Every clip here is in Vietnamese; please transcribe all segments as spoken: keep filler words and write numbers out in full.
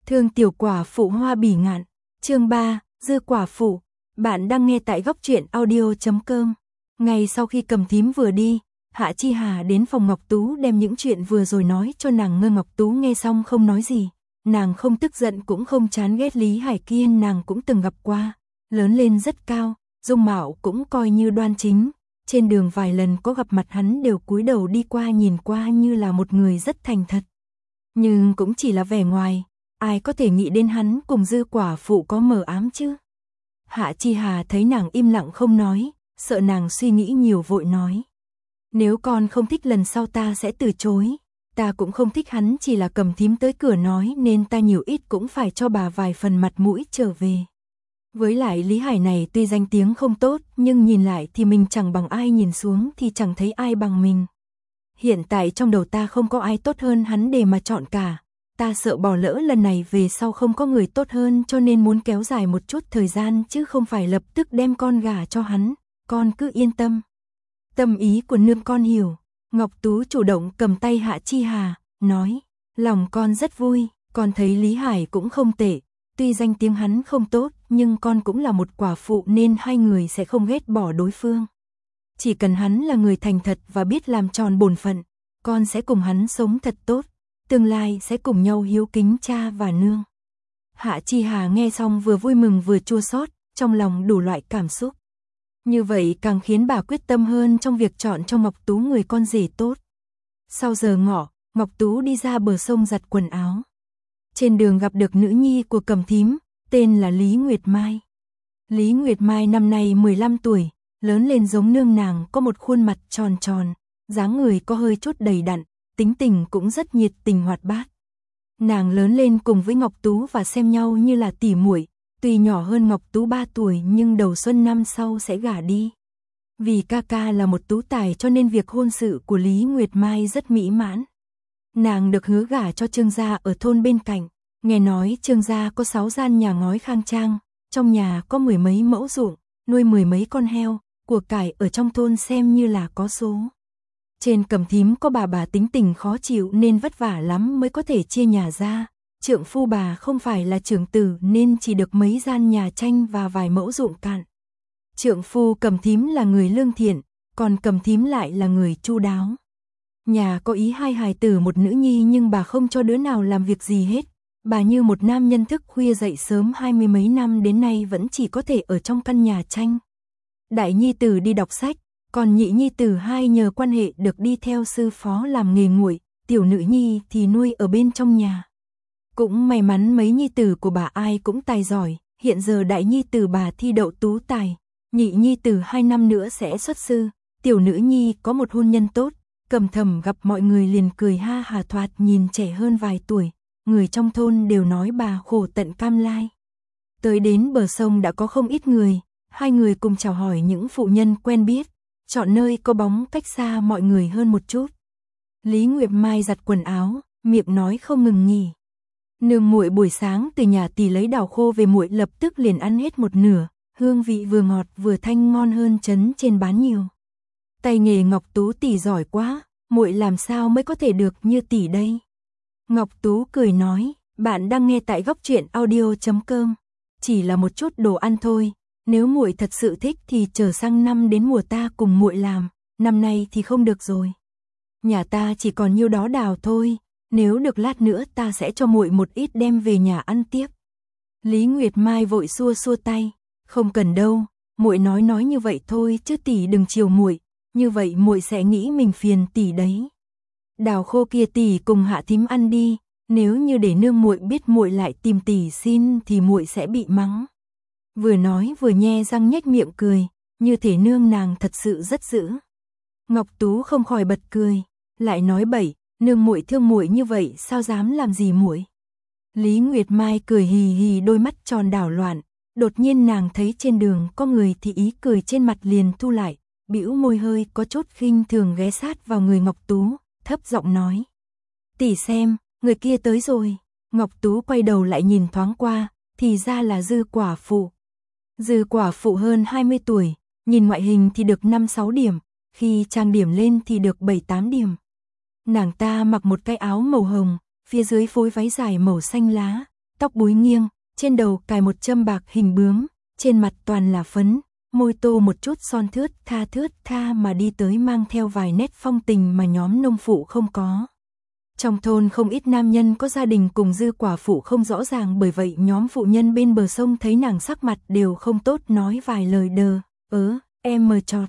Thương tiểu quả phụ Hoa Bỉ Ngạn, chương ba, Dư quả phụ. Bạn đang nghe tại góc truyện audio chấm com. Ngay sau khi Cầm Thím vừa đi, Hạ Chi Hà đến phòng Ngọc Tú đem những chuyện vừa rồi nói cho nàng Ngơ. Ngọc Tú nghe xong không nói gì, nàng không tức giận cũng không chán ghét Lý Hải Kiên, nàng cũng từng gặp qua, lớn lên rất cao, dung mạo cũng coi như đoan chính, trên đường vài lần có gặp mặt hắn đều cúi đầu đi qua nhìn qua như là một người rất thành thật. Nhưng cũng chỉ là vẻ ngoài, ai có thể nghĩ đến hắn cùng Dư quả phụ có mờ ám chứ. Hạ Chi Hà thấy nàng im lặng không nói, sợ nàng suy nghĩ nhiều vội nói. Nếu con không thích lần sau ta sẽ từ chối, ta cũng không thích hắn, chỉ là Cầm Thím tới cửa nói nên ta nhiều ít cũng phải cho bà vài phần mặt mũi trở về. Với lại Lý Hải này tuy danh tiếng không tốt nhưng nhìn lại thì mình chẳng bằng ai, nhìn xuống thì chẳng thấy ai bằng mình. Hiện tại trong đầu ta không có ai tốt hơn hắn để mà chọn cả. Ta sợ bỏ lỡ lần này về sau không có người tốt hơn, cho nên muốn kéo dài một chút thời gian chứ không phải lập tức đem con gả cho hắn, con cứ yên tâm. Tâm ý của nương con hiểu. Ngọc Tú chủ động cầm tay Hạ Chi Hà, nói, lòng con rất vui, con thấy Lý Hải cũng không tệ, tuy danh tiếng hắn không tốt nhưng con cũng là một quả phụ nên hai người sẽ không ghét bỏ đối phương. Chỉ cần hắn là người thành thật và biết làm tròn bổn phận, con sẽ cùng hắn sống thật tốt, tương lai sẽ cùng nhau hiếu kính cha và nương. Hạ Chi Hà nghe xong vừa vui mừng vừa chua xót, trong lòng đủ loại cảm xúc. Như vậy càng khiến bà quyết tâm hơn trong việc chọn cho Ngọc Tú người con rể tốt. Sau giờ ngọ, Ngọc Tú đi ra bờ sông giặt quần áo. Trên đường gặp được nữ nhi của Cầm Thím, tên là Lý Nguyệt Mai. Lý Nguyệt Mai năm nay mười lăm tuổi, lớn lên giống nương nàng, có một khuôn mặt tròn tròn, dáng người có hơi chút đầy đặn, tính tình cũng rất nhiệt tình hoạt bát. Nàng lớn lên cùng với Ngọc Tú và xem nhau như là tỉ muội, tuy nhỏ hơn Ngọc Tú ba tuổi nhưng đầu xuân năm sau sẽ gả đi. Vì ca ca là một tú tài cho nên việc hôn sự của Lý Nguyệt Mai rất mỹ mãn. Nàng được hứa gả cho Trương gia ở thôn bên cạnh, nghe nói Trương gia có sáu gian nhà ngói khang trang, trong nhà có mười mấy mẫu ruộng, nuôi mười mấy con heo, của cải ở trong thôn xem như là có số. Trên Cầm Thím có bà bà tính tình khó chịu nên vất vả lắm mới có thể chia nhà ra. Trượng phu bà không phải là trưởng tử nên chỉ được mấy gian nhà tranh và vài mẫu ruộng cạn. Trượng phu Cầm Thím là người lương thiện, còn Cầm Thím lại là người chu đáo. Nhà có ý hai hài tử một nữ nhi nhưng bà không cho đứa nào làm việc gì hết. Bà như một nam nhân thức khuya dậy sớm hai mươi mấy năm đến nay vẫn chỉ có thể ở trong căn nhà tranh. Đại nhi tử đi đọc sách, còn nhị nhi tử hai nhờ quan hệ được đi theo sư phó làm nghề nguội, tiểu nữ nhi thì nuôi ở bên trong nhà. Cũng may mắn mấy nhi tử của bà ai cũng tài giỏi, hiện giờ đại nhi tử bà thi đậu tú tài, nhị nhi tử hai năm nữa sẽ xuất sư, tiểu nữ nhi có một hôn nhân tốt. Cầm Thầm gặp mọi người liền cười ha hà, thoạt nhìn trẻ hơn vài tuổi, người trong thôn đều nói bà khổ tận cam lai. Tới đến bờ sông đã có không ít người, hai người cùng chào hỏi những phụ nhân quen biết, chọn nơi có bóng cách xa mọi người hơn một chút. Lý Nguyệt Mai giặt quần áo, miệng nói không ngừng nghỉ. Nương muội buổi sáng từ nhà tỷ lấy đào khô về, muội lập tức liền ăn hết một nửa, hương vị vừa ngọt vừa thanh, ngon hơn trấn trên bán nhiều. Tay nghề Ngọc Tú tỷ giỏi quá, muội làm sao mới có thể được như tỷ đây. Ngọc Tú cười nói, bạn đang nghe tại góc truyện audio chấm com. Chỉ là một chút đồ ăn thôi, nếu muội thật sự thích thì chờ sang năm đến mùa ta cùng muội làm, năm nay thì không được rồi. Nhà ta chỉ còn nhiêu đó đào thôi, nếu được lát nữa ta sẽ cho muội một ít đem về nhà ăn tiếp. Lý Nguyệt Mai vội xua xua tay, không cần đâu, muội nói nói như vậy thôi chứ tỷ đừng chiều muội, như vậy muội sẽ nghĩ mình phiền tỷ đấy. Đào khô kia tỷ cùng Hạ Thím ăn đi, nếu như để nương muội biết muội lại tìm tỷ xin thì muội sẽ bị mắng. Vừa nói vừa nhe răng nhếch miệng cười, như thể nương nàng thật sự rất dữ. Ngọc Tú không khỏi bật cười, lại nói bậy, nương muội thương muội như vậy sao dám làm gì muội. Lý Nguyệt Mai cười hì hì, đôi mắt tròn đảo loạn, đột nhiên nàng thấy trên đường có người thì ý cười trên mặt liền thu lại, bĩu môi hơi có chút khinh thường ghé sát vào người Ngọc Tú, thấp giọng nói: "Tỷ xem, người kia tới rồi." Ngọc Tú quay đầu lại nhìn thoáng qua, thì ra là Dư quả phụ. Dư quả phụ hơn hai mươi tuổi, nhìn ngoại hình thì được năm sáu điểm, khi trang điểm lên thì được bảy tám điểm. Nàng ta mặc một cái áo màu hồng, phía dưới phối váy dài màu xanh lá, tóc búi nghiêng, trên đầu cài một châm bạc hình bướm, trên mặt toàn là phấn, môi tô một chút son thướt tha thướt tha mà đi tới mang theo vài nét phong tình mà nhóm nông phụ không có. Trong thôn không ít nam nhân có gia đình cùng Dư quả phụ không rõ ràng, bởi vậy nhóm phụ nhân bên bờ sông thấy nàng sắc mặt đều không tốt nói vài lời đờ, ớ, em mờ chọt.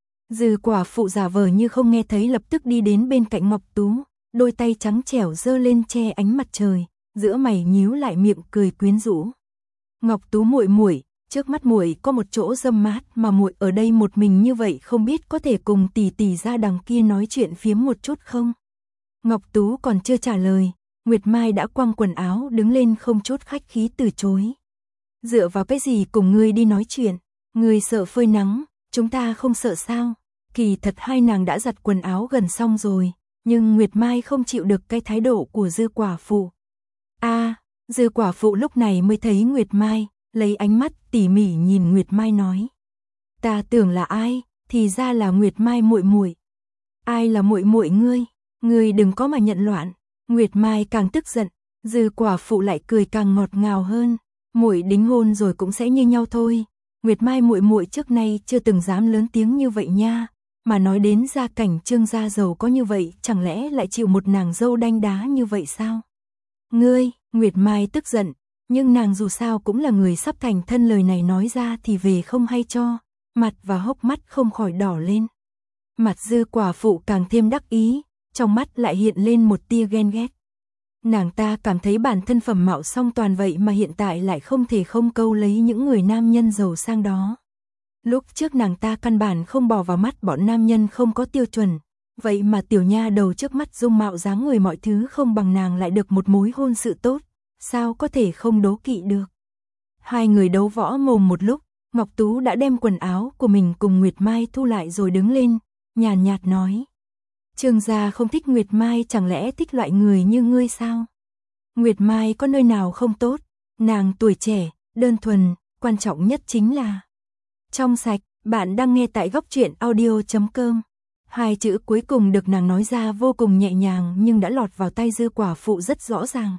Dư quả phụ giả vờ như không nghe thấy, lập tức đi đến bên cạnh Ngọc Tú, đôi tay trắng trẻo giơ lên che ánh mặt trời, giữa mày nhíu lại miệng cười quyến rũ. Ngọc Tú muội muội, trước mắt muội có một chỗ râm mát mà muội ở đây một mình như vậy không biết có thể cùng tỷ tỷ ra đằng kia nói chuyện phiếm một chút không? Ngọc Tú còn chưa trả lời, Nguyệt Mai đã quăng quần áo đứng lên không chút khách khí từ chối. Dựa vào cái gì cùng ngươi đi nói chuyện, ngươi sợ phơi nắng, chúng ta không sợ sao? Kỳ thật hai nàng đã giặt quần áo gần xong rồi, nhưng Nguyệt Mai không chịu được cái thái độ của Dư quả phụ. A, à, Dư quả phụ lúc này mới thấy Nguyệt Mai, lấy ánh mắt tỉ mỉ nhìn Nguyệt Mai nói: "Ta tưởng là ai, thì ra là Nguyệt Mai muội muội. Ai là muội muội ngươi? Ngươi đừng có mà nhận loạn." Nguyệt Mai càng tức giận, Dư quả phụ lại cười càng ngọt ngào hơn: "Muội đính hôn rồi cũng sẽ như nhau thôi. Nguyệt Mai muội muội trước nay chưa từng dám lớn tiếng như vậy nha, mà nói đến gia cảnh Trương gia giàu có như vậy, chẳng lẽ lại chịu một nàng dâu đanh đá như vậy sao?" "Ngươi?" Nguyệt Mai tức giận, nhưng nàng dù sao cũng là người sắp thành thân, lời này nói ra thì về không hay cho, mặt và hốc mắt không khỏi đỏ lên. Mặt Dư quả phụ càng thêm đắc ý, trong mắt lại hiện lên một tia ghen ghét. Nàng ta cảm thấy bản thân phẩm mạo song toàn vậy mà hiện tại lại không thể không câu lấy những người nam nhân giàu sang đó. Lúc trước nàng ta căn bản không bỏ vào mắt bọn nam nhân không có tiêu chuẩn, vậy mà tiểu nha đầu trước mắt dung mạo dáng người mọi thứ không bằng nàng lại được một mối hôn sự tốt, sao có thể không đố kỵ được. Hai người đấu võ mồm một lúc, Ngọc Tú đã đem quần áo của mình cùng Nguyệt Mai thu lại rồi đứng lên, nhàn nhạt nói: "Trương gia không thích Nguyệt Mai, chẳng lẽ thích loại người như ngươi sao? Nguyệt Mai có nơi nào không tốt, nàng tuổi trẻ, đơn thuần, quan trọng nhất chính là trong sạch." Bạn đang nghe tại góc truyện audio chấm com. Hai chữ cuối cùng được nàng nói ra vô cùng nhẹ nhàng nhưng đã lọt vào tay Dư quả phụ rất rõ ràng.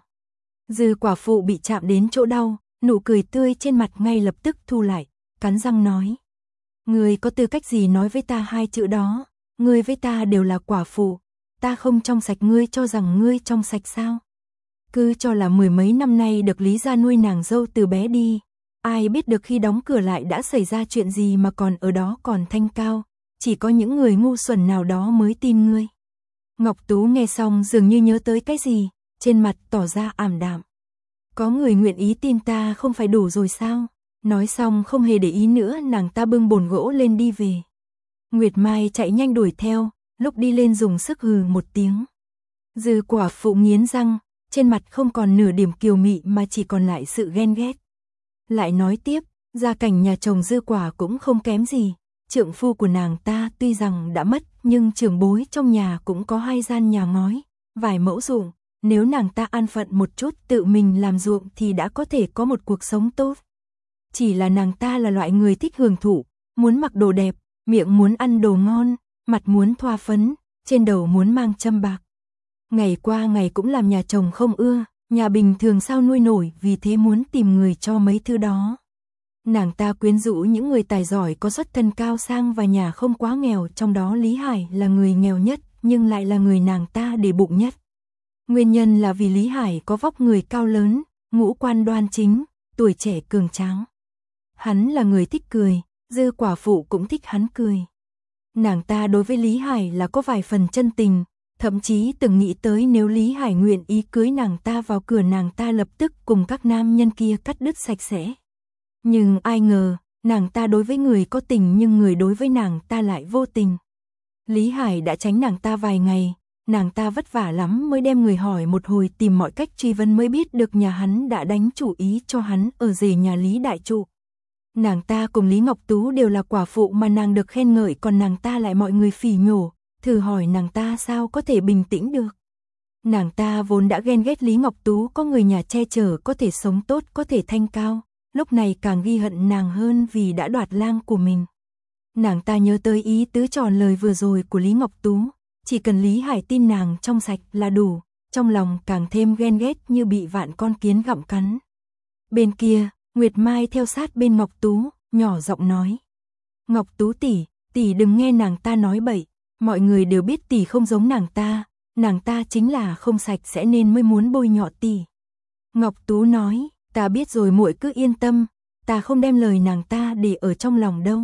Dư quả phụ bị chạm đến chỗ đau, nụ cười tươi trên mặt ngay lập tức thu lại, cắn răng nói: "Ngươi có tư cách gì nói với ta hai chữ đó? Ngươi với ta đều là quả phụ, ta không trong sạch ngươi cho rằng ngươi trong sạch sao? Cứ cho là mười mấy năm nay được Lý gia nuôi nàng dâu từ bé đi, ai biết được khi đóng cửa lại đã xảy ra chuyện gì mà còn ở đó còn thanh cao, chỉ có những người ngu xuẩn nào đó mới tin ngươi." Ngọc Tú nghe xong dường như nhớ tới cái gì, trên mặt tỏ ra ảm đạm. "Có người nguyện ý tin ta không phải đủ rồi sao?" Nói xong không hề để ý nữa, nàng ta bưng bồn gỗ lên đi về. Nguyệt Mai chạy nhanh đuổi theo, lúc đi lên dùng sức hừ một tiếng. Dư quả phụ nghiến răng, trên mặt không còn nửa điểm kiều mị mà chỉ còn lại sự ghen ghét. Lại nói tiếp, gia cảnh nhà chồng Dư quả cũng không kém gì, trượng phu của nàng ta tuy rằng đã mất nhưng trưởng bối trong nhà cũng có hai gian nhà ngói, vài mẫu ruộng, nếu nàng ta an phận một chút tự mình làm ruộng thì đã có thể có một cuộc sống tốt. Chỉ là nàng ta là loại người thích hưởng thụ, muốn mặc đồ đẹp, miệng muốn ăn đồ ngon, mặt muốn thoa phấn, trên đầu muốn mang châm bạc. Ngày qua ngày cũng làm nhà chồng không ưa, nhà bình thường sao nuôi nổi, vì thế muốn tìm người cho mấy thứ đó. Nàng ta quyến rũ những người tài giỏi có xuất thân cao sang và nhà không quá nghèo, trong đó Lý Hải là người nghèo nhất nhưng lại là người nàng ta để bụng nhất. Nguyên nhân là vì Lý Hải có vóc người cao lớn, ngũ quan đoan chính, tuổi trẻ cường tráng. Hắn là người thích cười, Dư quả phụ cũng thích hắn cười. Nàng ta đối với Lý Hải là có vài phần chân tình, thậm chí từng nghĩ tới nếu Lý Hải nguyện ý cưới nàng ta vào cửa, nàng ta lập tức cùng các nam nhân kia cắt đứt sạch sẽ. Nhưng ai ngờ, nàng ta đối với người có tình nhưng người đối với nàng ta lại vô tình. Lý Hải đã tránh nàng ta vài ngày, nàng ta vất vả lắm mới đem người hỏi một hồi, tìm mọi cách truy vấn mới biết được nhà hắn đã đánh chủ ý cho hắn ở rể nhà Lý đại trụ. Nàng ta cùng Lý Ngọc Tú đều là quả phụ mà nàng được khen ngợi, còn nàng ta lại mọi người phỉ nhổ, thử hỏi nàng ta sao có thể bình tĩnh được. Nàng ta vốn đã ghen ghét Lý Ngọc Tú có người nhà che chở, có thể sống tốt, có thể thanh cao, lúc này càng ghi hận nàng hơn vì đã đoạt lang của mình. Nàng ta nhớ tới ý tứ tròn lời vừa rồi của Lý Ngọc Tú, chỉ cần Lý Hải tin nàng trong sạch là đủ, trong lòng càng thêm ghen ghét như bị vạn con kiến gặm cắn. Bên kia, Nguyệt Mai theo sát bên Ngọc Tú, nhỏ giọng nói. Ngọc Tú tỷ, tỷ đừng nghe nàng ta nói bậy, mọi người đều biết tỷ không giống nàng ta, nàng ta chính là không sạch sẽ nên mới muốn bôi nhọ tỷ. Ngọc Tú nói, ta biết rồi muội cứ yên tâm, ta không đem lời nàng ta để ở trong lòng đâu.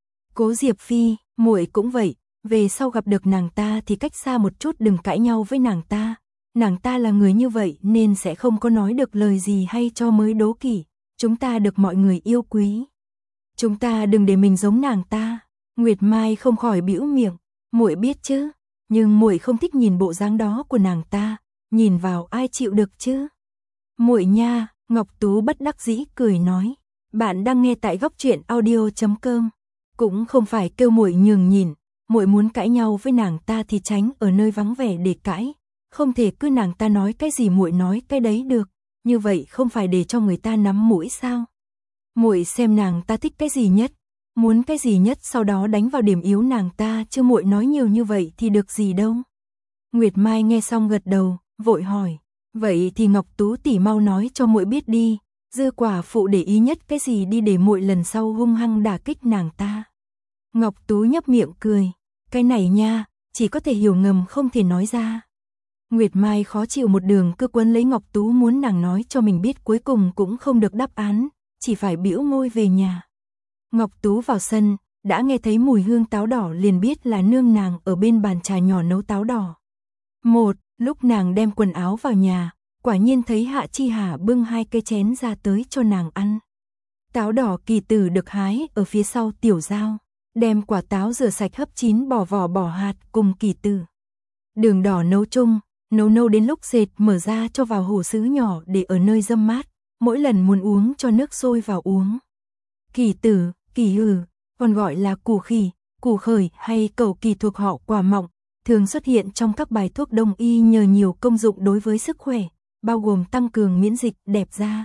Cố Diệp Phi, muội cũng vậy, về sau gặp được nàng ta thì cách xa một chút đừng cãi nhau với nàng ta. Nàng ta là người như vậy nên sẽ không có nói được lời gì hay cho mới đố kỵ. Chúng ta được mọi người yêu quý. Chúng ta đừng để mình giống nàng ta. Nguyệt Mai không khỏi bĩu miệng, muội biết chứ, nhưng muội không thích nhìn bộ dáng đó của nàng ta, nhìn vào ai chịu được chứ. Muội nha, Ngọc Tú bất đắc dĩ cười nói, bạn đang nghe tại góc truyện audio chấm com. Cũng không phải kêu muội nhường nhìn, muội muốn cãi nhau với nàng ta thì tránh ở nơi vắng vẻ để cãi, không thể cứ nàng ta nói cái gì muội nói cái đấy được, như vậy không phải để cho người ta nắm mũi sao? Muội xem nàng ta thích cái gì nhất, muốn cái gì nhất sau đó đánh vào điểm yếu nàng ta, chứ muội nói nhiều như vậy thì được gì đâu. Nguyệt Mai nghe xong gật đầu, vội hỏi, vậy thì Ngọc Tú tỷ mau nói cho muội biết đi, Dư quả phụ để ý nhất cái gì đi để muội lần sau hung hăng đả kích nàng ta. Ngọc Tú nhấp miệng cười, cái này nha, chỉ có thể hiểu ngầm không thể nói ra. Nguyệt Mai khó chịu một đường cứ quấn lấy Ngọc Tú muốn nàng nói cho mình biết, cuối cùng cũng không được đáp án, chỉ phải bĩu môi về nhà. Ngọc Tú vào sân, đã nghe thấy mùi hương táo đỏ liền biết là nương nàng ở bên bàn trà nhỏ nấu táo đỏ. Một, lúc nàng đem quần áo vào nhà, quả nhiên thấy Hạ Chi Hà bưng hai cây chén ra tới cho nàng ăn. Táo đỏ kỳ tử được hái ở phía sau tiểu dao, đem quả táo rửa sạch hấp chín bỏ vỏ bỏ hạt cùng kỳ tử. Đường đỏ nấu chung, nấu nâu đến lúc dệt mở ra cho vào hồ sứ nhỏ để ở nơi râm mát, mỗi lần muốn uống cho nước sôi vào uống. Kỳ tử, kỳ hử, còn gọi là củ khỉ, củ khởi hay cẩu kỳ thuộc họ quả mọng, thường xuất hiện trong các bài thuốc đông y nhờ nhiều công dụng đối với sức khỏe, bao gồm tăng cường miễn dịch, đẹp da.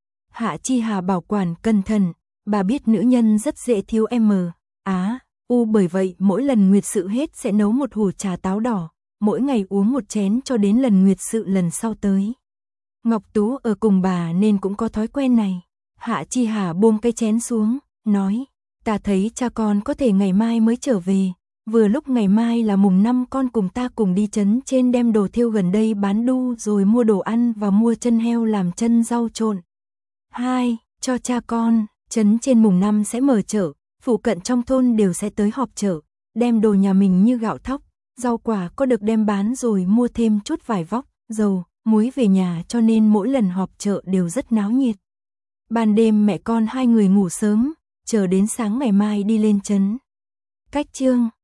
Hạ Chi Hà bảo quản cẩn thận, bà biết nữ nhân rất dễ thiếu M, Á, U, bởi vậy mỗi lần nguyệt sự hết sẽ nấu một hũ trà táo đỏ, mỗi ngày uống một chén cho đến lần nguyệt sự lần sau tới. Ngọc Tú ở cùng bà nên cũng có thói quen này. Hạ Chi Hà buông cái chén xuống, nói, ta thấy cha con có thể ngày mai mới trở về, vừa lúc ngày mai là mùng năm con cùng ta cùng đi trấn trên đem đồ thêu gần đây bán đu rồi mua đồ ăn và mua chân heo làm chân rau trộn. Hai, cho cha con, trấn trên mùng năm sẽ mở chợ, phụ cận trong thôn đều sẽ tới họp chợ, đem đồ nhà mình như gạo thóc, rau quả có được đem bán rồi mua thêm chút vải vóc, dầu, muối về nhà, cho nên mỗi lần họp chợ đều rất náo nhiệt. Ban đêm mẹ con hai người ngủ sớm, chờ đến sáng ngày mai đi lên trấn. Cách chương